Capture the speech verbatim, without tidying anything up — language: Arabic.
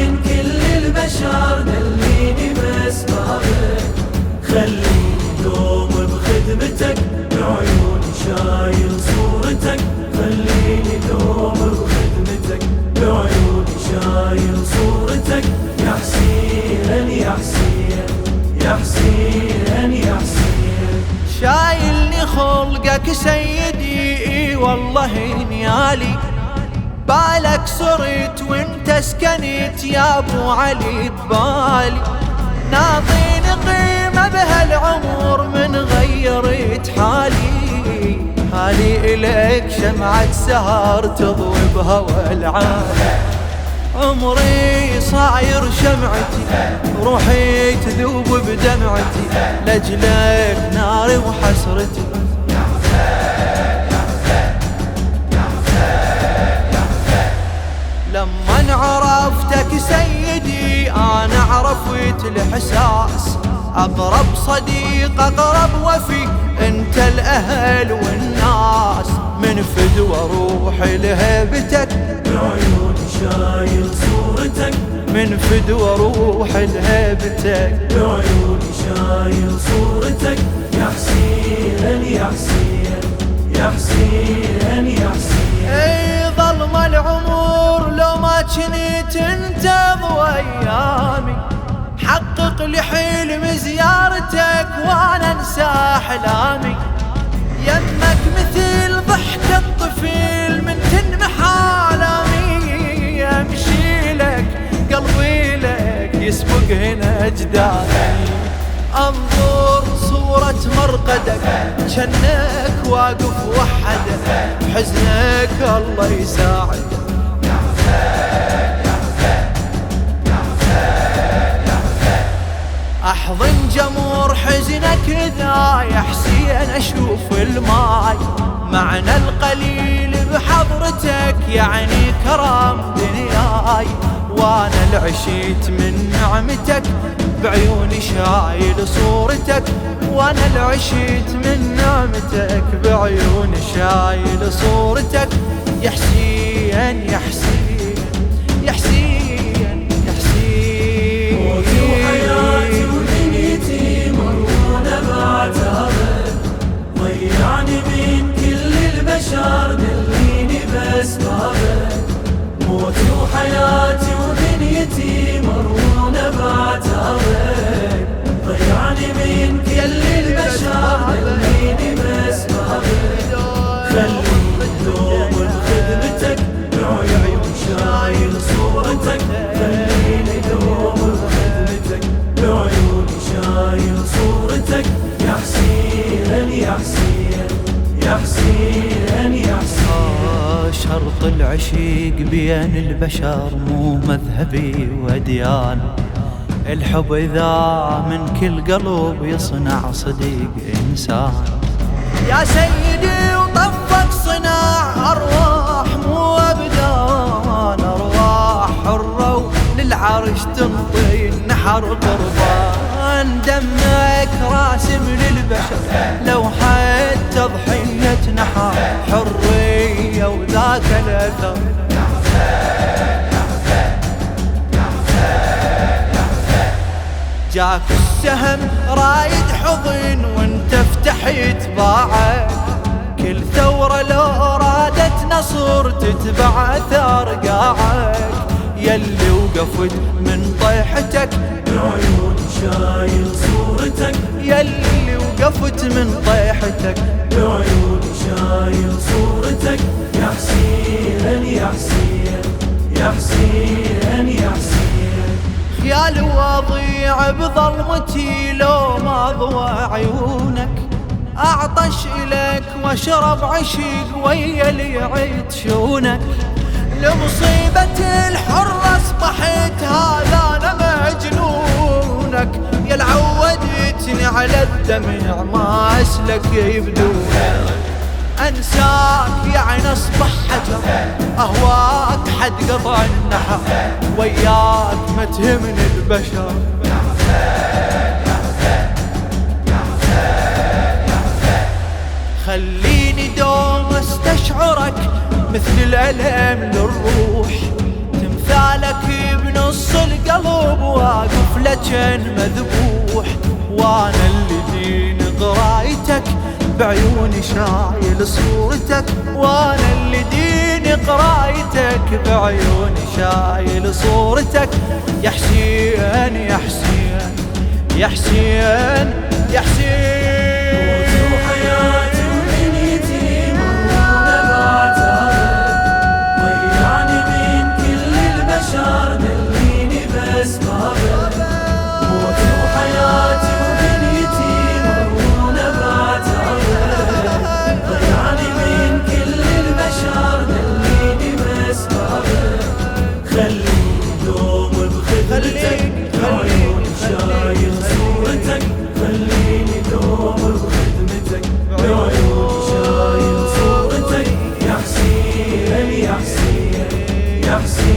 من كل البشر دليني بأسبابك، خليني دوم بخدمتك بعيوني شايل صورتك، خليني دوم بخدمتك بعيوني شايل صورتك، يا حسين يا حسين يا حسين يا حسين. شايلني خلقك سيدي والله نيالي، بالك صرت وانت سكنت يا ابو علي ببالي، ناطيني قيمة بهالعمر من غيرت حالي، حالي إليك شمعة سهر تضوي بهوى العالي، عمري صاير شمعتي روحي تذوب بدمعتي، لأجلك ناري وحسرتي. لما عرفتك سيدي أنا عرفت الإحساس، أقرب صديق أقرب وفي أنت الأهل والناس، من فدوى روحي لهيبتك بعيوني شايل صورتك، من فدوى روحي لهيبتك بعيوني شايل صورتك، يا حسين يا حسين يا حسين يا حسين. اي ظلم العمر لو ما كنت انت ضويامي، حقق لي حلم زيارتك وانا انسى احلامي، يمك مثل ضحك الطفل من تنمح آلامي، امشي لك قلبي لك يسبق هنا اجدادي، انظر صورة مرقدك جنك واقف وحدك، بحزنك الله يساعدك. احضن جمر حزنك اذا يا حسين اشوف الماي، معنى القليل بحضرتك يعني كرم دنياي، وانا العشيت من نعمتك بعيوني شايل صورتك، وانا العشيت من نعمتك بعيوني شايل صورتك، يا حسين يا حسين يا حسين يا حسين. موتي وحياتي ودنيتي مرونة بعتابك، ضيعني من كل البشر دليني بأسبابك، موتي وحياتي ودنيتي مرونة بعتابك، ضيعني من كل البشر دليني بأسبابك، خليني دوم بخدمتك بعيوني شايل صورتك، خليني دوم بخدمتك بعيوني شايل صورتك، يا حسين يا حسين يا حسين يا حسين. شرط العشيق بين البشر مو مذهبي وديان، الحب إذا من كل قلب يصنع صديق إنسان، يا سيدي وطفك صناع أرواح مو أبدان، أرواح حرة للعرش تنطي النحر قربان، دمك راسم للبشر لو حد تضحية نحر، حرية وذاك الأثر. جاك السهم رايد حضن وانت فتحت باعك، كل ثورة لو رادت نصر تتبع اثار قاعك، يلي وقفت من طيحتك بعيوني شايل صورتك، يلي وقفت من طيحتك بعيوني شايل صورتك، يا حسين يا حسين يا حسين يا حسين. خيال وضيع بظلمتي لو ما ضوى عيونك، أعطش إليك واشرب عشيق ويا اللي يعيد شونك، لمصيبة الحر أصبحت هذا أنا مجنونك، يا العودتني على الدمع ما أسلك يبدونك، أنساك يعني أصبح حجر، أهواك حد قطع النحر، وياك ما تهمني البشر. خليني دوم استشعرك مثل الألم للروح، تمثالك بنص ولا كان مذبوح، وانا اللي دين قرايتك بعيوني شايل صورتك، وانا اللي دين قرايتك بعيوني شايل صورتك. يا حسين يا حسين يا حسين يا حسين، وحياتي ودنيتي مرونة بعتابك، ضيعني بين كل البشر دليني بأسبابك. موتي وحياتي ودنيتي مرونة بعتابك، ضيعني بين كل البشر دليني بأسبابك. خليني دوم بخدمتك بعيوني شايل صورتك، خليني دوم بخدمتك بعيوني شايل صورتك. يا حسين يا حسين يا حسين